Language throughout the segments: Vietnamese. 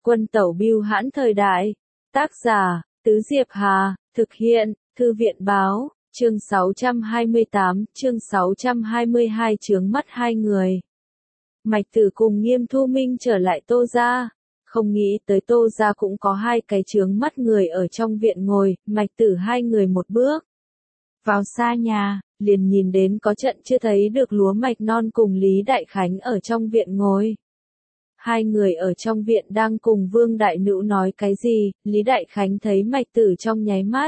Quân tẩu bưu hãn thời đại. Tác giả, Tứ Diệp Hà, thực hiện, Thư viện báo, chương 628, chương 622 chướng mắt hai người. Mạch Tử cùng Nghiêm Thu Minh trở lại Tô gia, không nghĩ tới Tô gia cũng có hai cái chướng mắt người ở trong viện ngồi, Mạch Tử hai người một bước vào xa nhà, liền nhìn đến có trận chưa thấy được Lúa Mạch Non cùng Lý Đại Khánh ở trong viện ngồi. Hai người ở trong viện đang cùng Vương Đại Nữ nói cái gì, Lý Đại Khánh thấy Mạch Tử trong nháy mắt.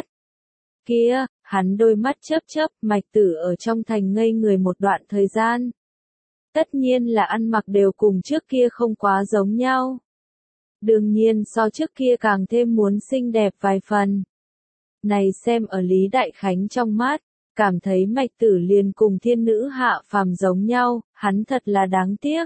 Kia, hắn đôi mắt chớp chớp, Mạch Tử ở trong thành ngây người một đoạn thời gian. Tất nhiên là ăn mặc đều cùng trước kia không quá giống nhau. Đương nhiên so trước kia càng thêm muốn xinh đẹp vài phần. Này xem ở Lý Đại Khánh trong mắt, cảm thấy Mạch Tử liền cùng thiên nữ hạ phàm giống nhau, hắn thật là đáng tiếc.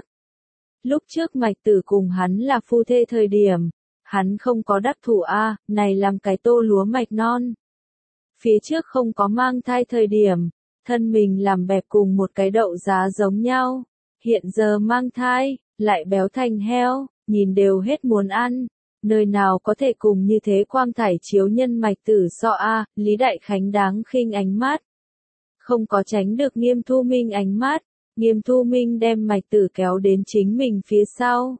Lúc trước Mạch Tử cùng hắn là phu thê thời điểm, hắn không có đắc thủ này làm cái Tô Lúa Mạch Non. Phía trước không có mang thai thời điểm, thân mình làm bẹp cùng một cái đậu giá giống nhau, hiện giờ mang thai, lại béo thành heo, nhìn đều hết muốn ăn, nơi nào có thể cùng như thế quang thải chiếu nhân Mạch Tử so Lý Đại Khánh đáng khinh ánh mắt. Không có tránh được Nghiêm Thu Minh ánh mắt. Nghiêm Thu Minh đem Mạch Tử kéo đến chính mình phía sau.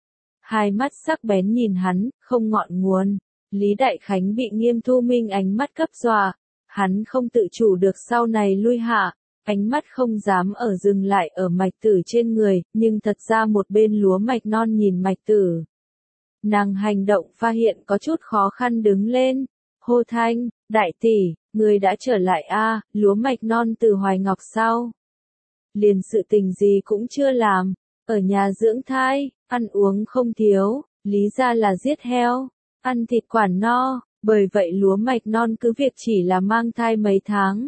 Hai mắt sắc bén nhìn hắn, không ngọn nguồn. Lý Đại Khánh bị Nghiêm Thu Minh ánh mắt cấp dọa. Hắn không tự chủ được sau này lui hạ. Ánh mắt không dám ở dừng lại ở Mạch Tử trên người, nhưng thật ra một bên Lúa Mạch Non nhìn Mạch Tử. Nàng hành động pha hiện có chút khó khăn đứng lên. Hô thanh, đại tỷ, người đã trở lại Lúa Mạch Non từ Hoài Ngọc sau. Liền sự tình gì cũng chưa làm, ở nhà dưỡng thai, ăn uống không thiếu, lý ra là giết heo, ăn thịt quản no, bởi vậy Lúa Mạch Non cứ việc chỉ là mang thai mấy tháng.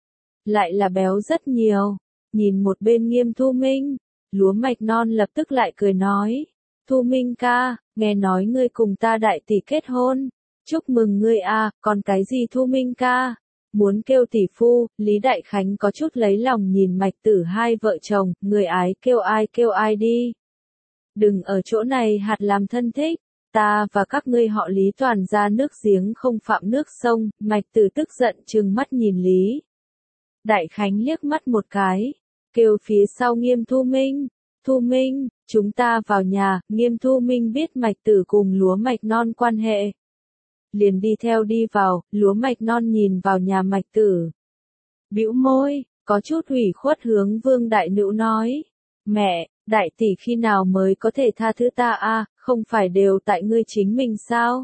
Lại là béo rất nhiều, nhìn một bên Nghiêm Thu Minh, Lúa Mạch Non lập tức lại cười nói, Thu Minh ca, nghe nói ngươi cùng ta đại tỷ kết hôn, chúc mừng ngươi còn cái gì Thu Minh ca? Muốn kêu tỷ phu, Lý Đại Khánh có chút lấy lòng nhìn Mạch Tử hai vợ chồng, người ái kêu ai đi. Đừng ở chỗ này hạt làm thân thích, ta và các ngươi họ Lý toàn ra nước giếng không phạm nước sông, Mạch Tử tức giận trừng mắt nhìn Lý. Đại Khánh liếc mắt một cái, kêu phía sau Nghiêm Thu Minh, chúng ta vào nhà, Nghiêm Thu Minh biết Mạch Tử cùng Lúa Mạch Non quan hệ. Liền đi theo đi vào, Lúa Mạch Non nhìn vào nhà Mạch Tử. Bĩu môi, có chút ủy khuất hướng Vương Đại Nữ nói. Mẹ, đại tỷ khi nào mới có thể tha thứ ta không phải đều tại ngươi chính mình sao?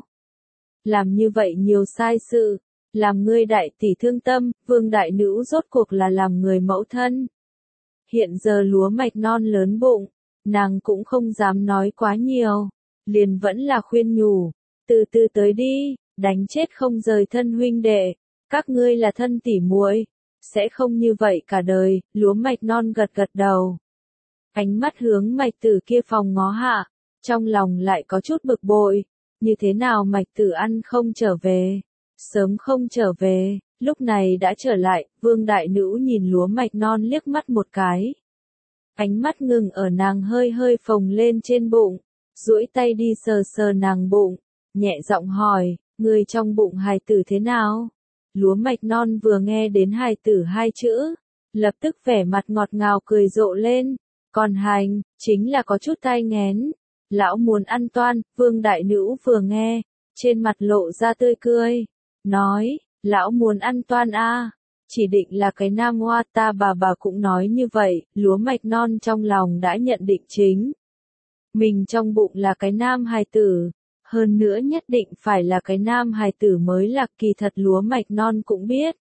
Làm như vậy nhiều sai sự, làm ngươi đại tỷ thương tâm, Vương Đại Nữ rốt cuộc là làm người mẫu thân. Hiện giờ Lúa Mạch Non lớn bụng, nàng cũng không dám nói quá nhiều, liền vẫn là khuyên nhủ. Từ từ tới đi, đánh chết không rời thân huynh đệ, các ngươi là thân tỉ muội, sẽ không như vậy cả đời, Lúa Mạch Non gật gật đầu. Ánh mắt hướng Mạch Tử kia phòng ngó hạ, trong lòng lại có chút bực bội, như thế nào Mạch Tử ăn không trở về, sớm không trở về, lúc này đã trở lại, Vương Đại Nữ nhìn Lúa Mạch Non liếc mắt một cái. Ánh mắt ngừng ở nàng hơi hơi phồng lên trên bụng, duỗi tay đi sờ sờ nàng bụng. Nhẹ giọng hỏi, người trong bụng hài tử thế nào? Lúa Mạch Non vừa nghe đến hài tử hai chữ, lập tức vẻ mặt ngọt ngào cười rộ lên. Còn hành, chính là có chút tai nghén. Lão muốn ăn toan, Vương Đại Nữ vừa nghe, trên mặt lộ ra tươi cười. Nói, lão muốn ăn toan chỉ định là cái nam hoa, ta bà cũng nói như vậy, Lúa Mạch Non trong lòng đã nhận định chính. Mình trong bụng là cái nam hài tử. Hơn nữa nhất định phải là cái nam hài tử mới là, kỳ thật Lúa Mạch Non cũng biết.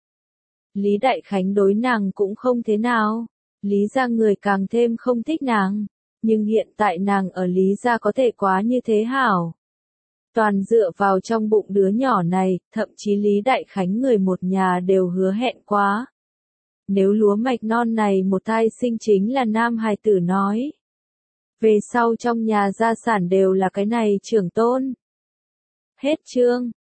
Lý Đại Khánh đối nàng cũng không thế nào, Lý gia người càng thêm không thích nàng, nhưng hiện tại nàng ở Lý gia có thể quá như thế hảo. Toàn dựa vào trong bụng đứa nhỏ này, thậm chí Lý Đại Khánh người một nhà đều hứa hẹn quá. Nếu Lúa Mạch Non này một thai sinh chính là nam hài tử nói. Về sau trong nhà gia sản đều là cái này trưởng tôn. Hết chương.